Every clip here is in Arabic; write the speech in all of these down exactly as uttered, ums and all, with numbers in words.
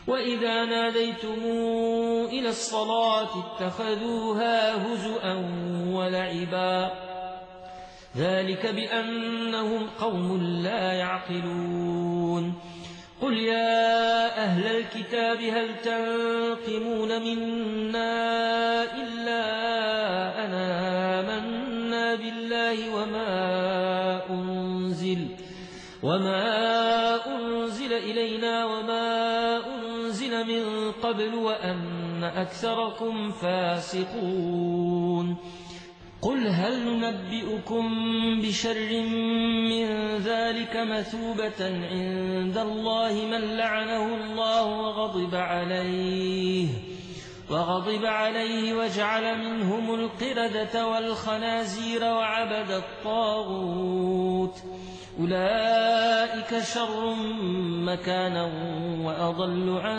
وإذا ناديتم إلى الصلاة اتخذوها هزؤا ولعبا ذلك بأنهم قوم لا يعقلون قل يا أهل الكتاب هل تنقمون منا إلا أن آمنا بالله وما أنزل وما أنزل إلينا وما أنزل من قبل وأن أكثركم فاسقون قل هل ننبئكم بشر من ذلك مثوبة عند الله من لعنه الله وغضب عليه وغضب عليه وجعل منهم القردة والخنازير وعبد الطاغوت أولئك شر مكانا وأضل عن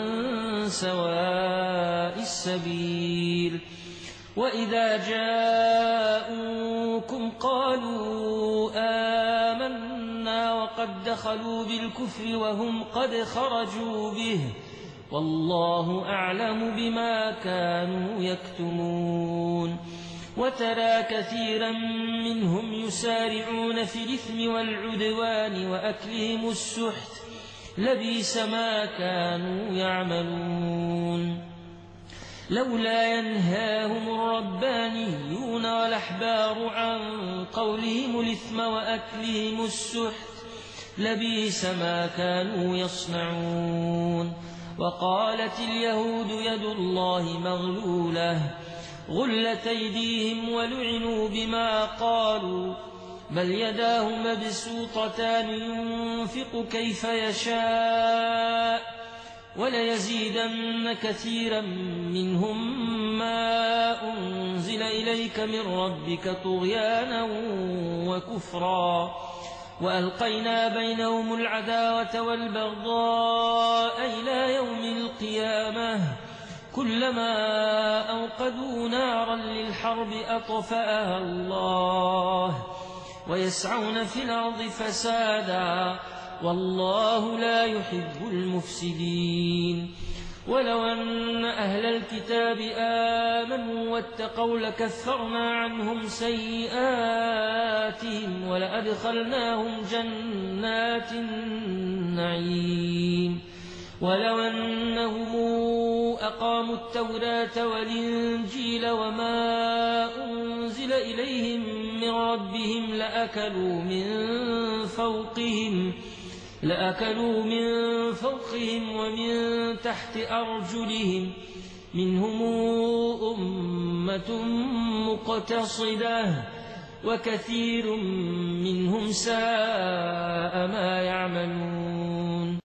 سواء السبيل وإذا جاءوكم قالوا آمنا وقد دخلوا بالكفر وهم قد خرجوا به والله أعلم بما كانوا يكتمون وترى كثيرا منهم يسارعون في الإثم والعدوان وأكلهم السحت لبئس ما كانوا يعملون لولا ينهاهم الربانيون والأحبار عن قولهم الإثم وأكلهم السحت لبئس ما كانوا يصنعون وقالت اليهود يد الله مغلولة غلت أيديهم ولعنوا بما قالوا بل يداه مبسوطتان ينفق كيف يشاء وليزيدن كثيرا منهم ما أنزل إليك من ربك طغيانا وكفرا وألقينا بينهم العداوة والبغضاء إلى يوم القيامة كلما أوقدوا نارا للحرب أطفأها الله ويسعون في الأرض فسادا والله لا يحب المفسدين ولو أن أهل الكتاب آمنوا واتقوا لكفرنا عنهم سيئاتهم ولأدخلناهم جنات النعيم ولو أنهم أقاموا التوراة والإنجيل وما أنزل إليهم من ربهم لأكلوا من فوقهم لأكلوا من فوقهم ومن تحت أرجلهم منهم أمة مقتصدة وكثير منهم ساء ما يعملون